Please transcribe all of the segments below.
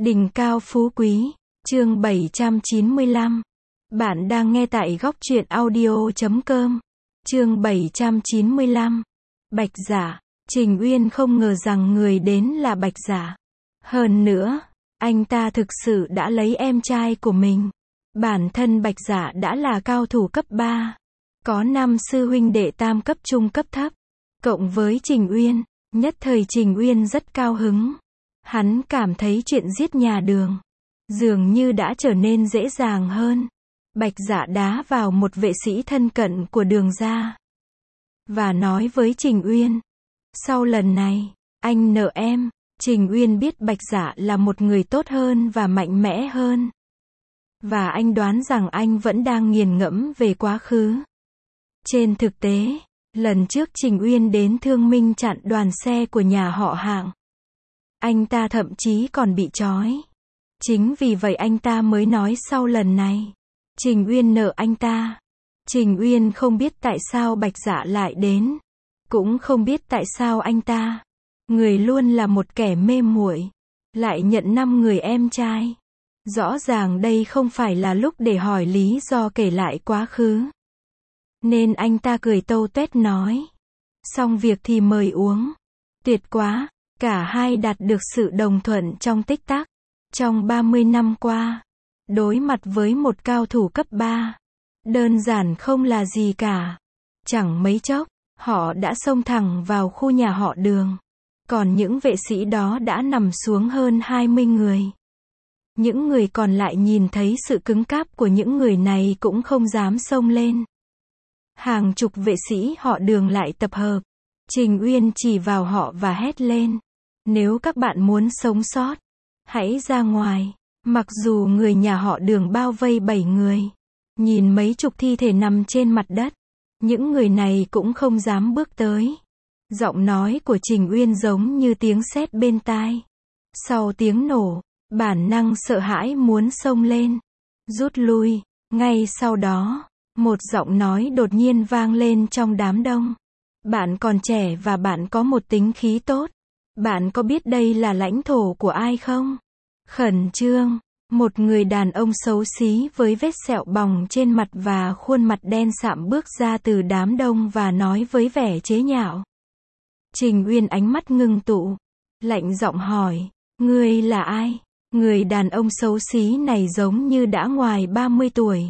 Đỉnh cao phú quý, chương 795. Bạn đang nghe tại góc truyện audio.com. Chương 795. Bạch Dạ. Trình Uyên không ngờ rằng người đến là Bạch Dạ. Hơn nữa, anh ta thực sự đã lấy em trai của mình. Bản thân Bạch Dạ đã là cao thủ cấp 3. Có 5 sư huynh đệ tam cấp trung cấp thấp. Cộng với Trình Uyên, nhất thời Trình Uyên rất cao hứng. Hắn cảm thấy chuyện giết nhà Đường dường như đã trở nên dễ dàng hơn. Bạch Dạ đá vào một vệ sĩ thân cận của Đường gia và nói với Trình Uyên, sau lần này, anh nợ em. Trình Uyên biết Bạch Dạ là một người tốt hơn và mạnh mẽ hơn. Và anh đoán rằng anh vẫn đang nghiền ngẫm về quá khứ. Trên thực tế, lần trước Trình Uyên đến Thương Minh chặn đoàn xe của nhà họ Hạng. Anh ta thậm chí còn bị trói. Chính vì vậy anh ta mới nói sau lần này, Trình Uyên nợ anh ta. Trình Uyên không biết tại sao Bạch Dạ lại đến. Cũng không biết tại sao anh ta, người luôn là một kẻ mê muội, lại nhận 5 người em trai. Rõ ràng đây không phải là lúc để hỏi lý do kể lại quá khứ. Nên anh ta cười tâu tuét nói, xong việc thì mời uống. Tuyệt quá, cả hai đạt được sự đồng thuận trong tích tắc. Trong 30 năm qua, đối mặt với một cao thủ cấp 3, đơn giản không là gì cả. Chẳng mấy chốc, họ đã xông thẳng vào khu nhà họ Đường. Còn những vệ sĩ đó đã nằm xuống hơn 20 người. Những người còn lại nhìn thấy sự cứng cáp của những người này cũng không dám xông lên. Hàng chục vệ sĩ họ Đường lại tập hợp. Trình Uyên chỉ vào họ và hét lên, nếu các bạn muốn sống sót, hãy ra ngoài. Mặc dù người nhà họ Đường bao vây 7 người, nhìn mấy chục thi thể nằm trên mặt đất, những người này cũng không dám bước tới. Giọng nói của Trình Uyên giống như tiếng sét bên tai. Sau tiếng nổ, bản năng sợ hãi muốn xông lên, rút lui. Ngay sau đó, một giọng nói đột nhiên vang lên trong đám đông. Bạn còn trẻ và bạn có một tính khí tốt. Bạn có biết đây là lãnh thổ của ai không? Khẩn trương, một người đàn ông xấu xí với vết sẹo bỏng trên mặt và khuôn mặt đen sạm bước ra từ đám đông và nói với vẻ chế nhạo. Trình Uyên ánh mắt ngưng tụ, lạnh giọng hỏi, ngươi là ai? Người đàn ông xấu xí này giống như đã ngoài 30 tuổi.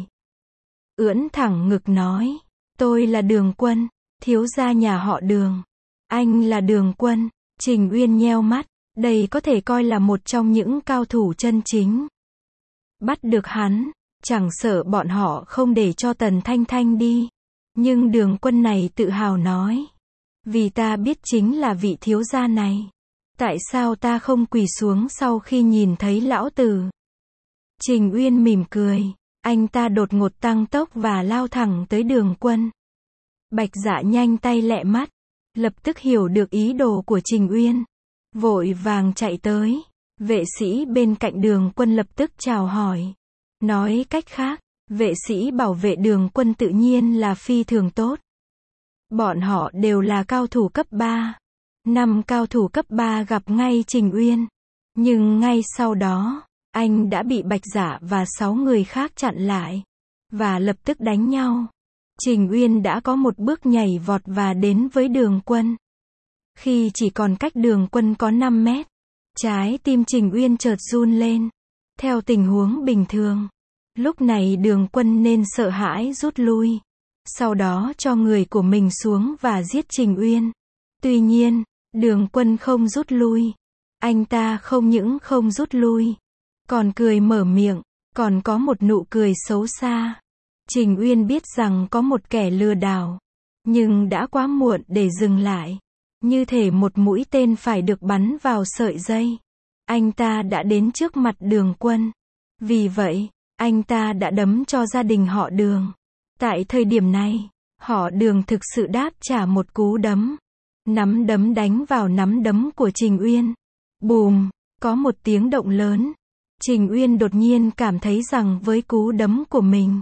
Ưỡn thẳng ngực nói, tôi là Đường Quân, thiếu gia nhà họ Đường. Anh là Đường Quân. Trình Uyên nheo mắt, đây có thể coi là một trong những cao thủ chân chính. Bắt được hắn, chẳng sợ bọn họ không để cho Tần Thanh Thanh đi. Nhưng Đường Quân này tự hào nói, vì ta biết chính là vị thiếu gia này. Tại sao ta không quỳ xuống sau khi nhìn thấy lão tử? Trình Uyên mỉm cười, anh ta đột ngột tăng tốc và lao thẳng tới Đường Quân. Bạch Dạ nhanh tay lẹ mắt, lập tức hiểu được ý đồ của Trình Uyên. Vội vàng chạy tới. Vệ sĩ bên cạnh Đường Quân lập tức chào hỏi. Nói cách khác, vệ sĩ bảo vệ Đường Quân tự nhiên là phi thường tốt. Bọn họ đều là cao thủ cấp 3. 5 cao thủ cấp 3 gặp ngay Trình Uyên. Nhưng ngay sau đó, anh đã bị Bạch Dạ và 6 người khác chặn lại. Và lập tức đánh nhau. Trình Uyên đã có một bước nhảy vọt và đến với Đường Quân. Khi chỉ còn cách Đường Quân có 5 mét, trái tim Trình Uyên chợt run lên. Theo tình huống bình thường, lúc này Đường Quân nên sợ hãi rút lui. Sau đó cho người của mình xuống và giết Trình Uyên. Tuy nhiên, Đường Quân không rút lui. Anh ta không những không rút lui, còn cười mở miệng, còn có một nụ cười xấu xa. Trình Uyên biết rằng có một kẻ lừa đảo, nhưng đã quá muộn để dừng lại. Như thể một mũi tên phải được bắn vào sợi dây. Anh ta đã đến trước mặt Đường Quân. Vì vậy, anh ta đã đấm cho gia đình họ Đường. Tại thời điểm này, họ Đường thực sự đáp trả một cú đấm. Nắm đấm đánh vào nắm đấm của Trình Uyên. Bùm, có một tiếng động lớn. Trình Uyên đột nhiên cảm thấy rằng với cú đấm của mình,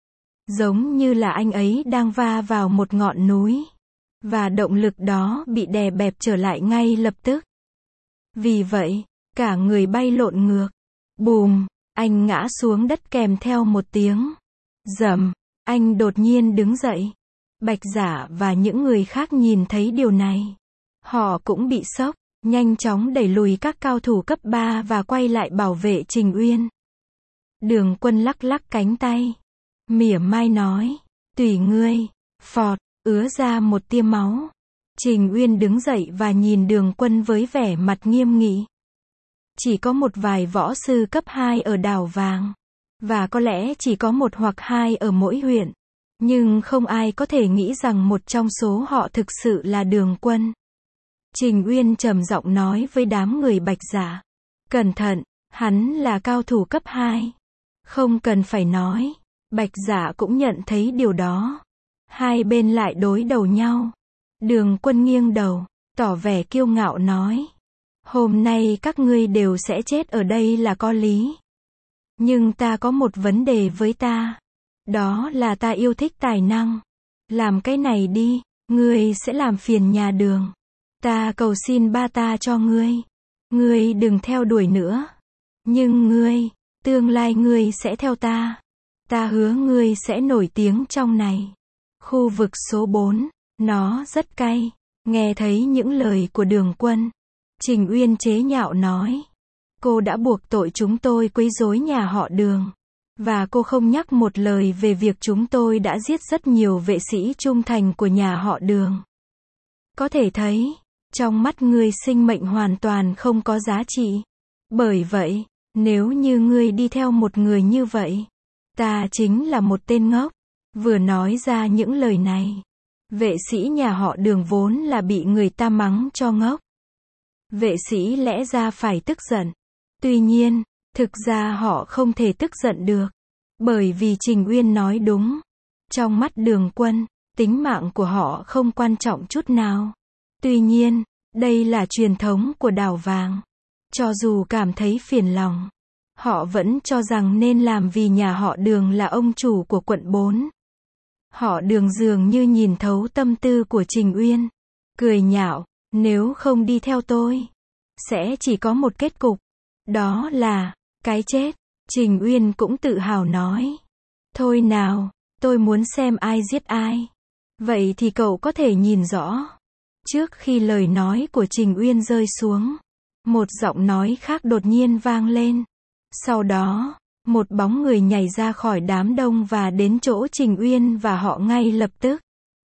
giống như là anh ấy đang va vào một ngọn núi. Và động lực đó bị đè bẹp trở lại ngay lập tức. Vì vậy, cả người bay lộn ngược. Bùm, anh ngã xuống đất kèm theo một tiếng rầm. Anh đột nhiên đứng dậy. Bạch Giả và những người khác nhìn thấy điều này. Họ cũng bị sốc, nhanh chóng đẩy lùi các cao thủ cấp 3 và quay lại bảo vệ Trình Uyên. Đường Quân lắc lắc cánh tay, mỉa mai nói, tùy ngươi. Phọt, ứa ra một tia máu. Trình Uyên đứng dậy và nhìn Đường Quân với vẻ mặt nghiêm nghị. Chỉ có một vài võ sư cấp 2 ở Đảo Vàng. Và có lẽ chỉ có một hoặc hai ở mỗi huyện. Nhưng không ai có thể nghĩ rằng một trong số họ thực sự là Đường Quân. Trình Uyên trầm giọng nói với đám người Bạch Giả. Cẩn thận, hắn là cao thủ cấp 2. Không cần phải nói. Bạch Giả cũng nhận thấy điều đó. Hai bên lại đối đầu nhau. Đường Quân nghiêng đầu, tỏ vẻ kiêu ngạo nói. Hôm nay các ngươi đều sẽ chết ở đây là có lý. Nhưng ta có một vấn đề với ta. Đó là ta yêu thích tài năng. Làm cái này đi, ngươi sẽ làm phiền nhà Đường. Ta cầu xin ba ta cho ngươi. Ngươi đừng theo đuổi nữa. Nhưng ngươi, tương lai ngươi sẽ theo ta. Ta hứa ngươi sẽ nổi tiếng trong này. Khu vực số 4, nó rất cay. Nghe thấy những lời của Đường Quân, Trình Uyên chế nhạo nói. Cô đã buộc tội chúng tôi quấy rối nhà họ Đường. Và cô không nhắc một lời về việc chúng tôi đã giết rất nhiều vệ sĩ trung thành của nhà họ Đường. Có thể thấy, trong mắt ngươi sinh mệnh hoàn toàn không có giá trị. Bởi vậy, nếu như ngươi đi theo một người như vậy, ta chính là một tên ngốc. Vừa nói ra những lời này, vệ sĩ nhà họ Đường vốn là bị người ta mắng cho ngốc. Vệ sĩ lẽ ra phải tức giận. Tuy nhiên, thực ra họ không thể tức giận được. Bởi vì Trình Uyên nói đúng. Trong mắt Đường Quân, tính mạng của họ không quan trọng chút nào. Tuy nhiên, đây là truyền thống của Đảo Vàng. Cho dù cảm thấy phiền lòng, họ vẫn cho rằng nên làm vì nhà họ Đường là ông chủ của quận 4. Họ Đường dường như nhìn thấu tâm tư của Trình Uyên. Cười nhạo, nếu không đi theo tôi, sẽ chỉ có một kết cục. Đó là, cái chết. Trình Uyên cũng tự hào nói. Thôi nào, tôi muốn xem ai giết ai. Vậy thì cậu có thể nhìn rõ. Trước khi lời nói của Trình Uyên rơi xuống, một giọng nói khác đột nhiên vang lên. Sau đó, một bóng người nhảy ra khỏi đám đông và đến chỗ Trình Uyên và họ ngay lập tức.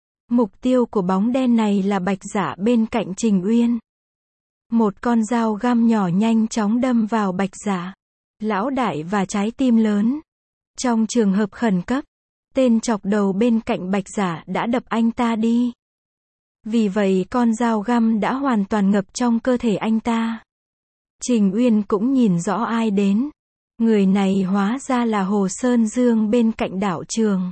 Mục tiêu của bóng đen này là Bạch Giả bên cạnh Trình Uyên. Một con dao găm nhỏ nhanh chóng đâm vào Bạch Giả, lão đại và trái tim lớn. Trong trường hợp khẩn cấp, tên chọc đầu bên cạnh Bạch Giả đã đập anh ta đi. Vì vậy con dao găm đã hoàn toàn ngập trong cơ thể anh ta. Trình Uyên cũng nhìn rõ ai đến. Người này hóa ra là Hồ Sơn Dương bên cạnh đảo Trường.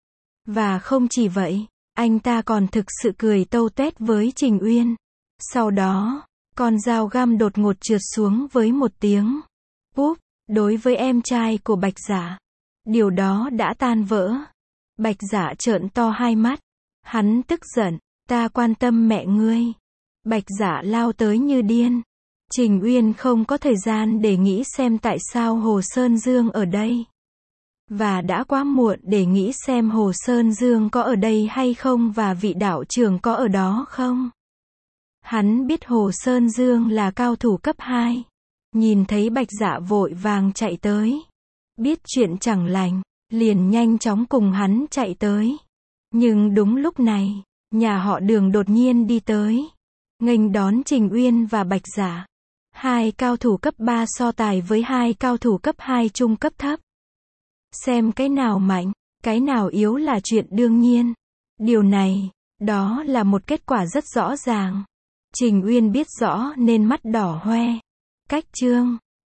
Và không chỉ vậy, anh ta còn thực sự cười tâu tuét với Trình Uyên. Sau đó, con dao găm đột ngột trượt xuống với một tiếng púp. Đối với em trai của Bạch Giả, điều đó đã tan vỡ. Bạch Giả trợn to hai mắt. Hắn tức giận, ta quan tâm mẹ ngươi. Bạch Giả lao tới như điên. Trình Uyên không có thời gian để nghĩ xem tại sao Hồ Sơn Dương ở đây. Và đã quá muộn để nghĩ xem Hồ Sơn Dương có ở đây hay không và vị đạo trưởng có ở đó không. Hắn biết Hồ Sơn Dương là cao thủ cấp 2. Nhìn thấy Bạch Giả vội vàng chạy tới. Biết chuyện chẳng lành, liền nhanh chóng cùng hắn chạy tới. Nhưng đúng lúc này, nhà họ Đường đột nhiên đi tới. Nghênh đón Trình Uyên và Bạch Giả. Hai cao thủ cấp 3 so tài với hai cao thủ cấp 2 trung cấp thấp. Xem cái nào mạnh, cái nào yếu là chuyện đương nhiên. Điều này, đó là một kết quả rất rõ ràng. Trình Uyên biết rõ nên mắt đỏ hoe. Cách chương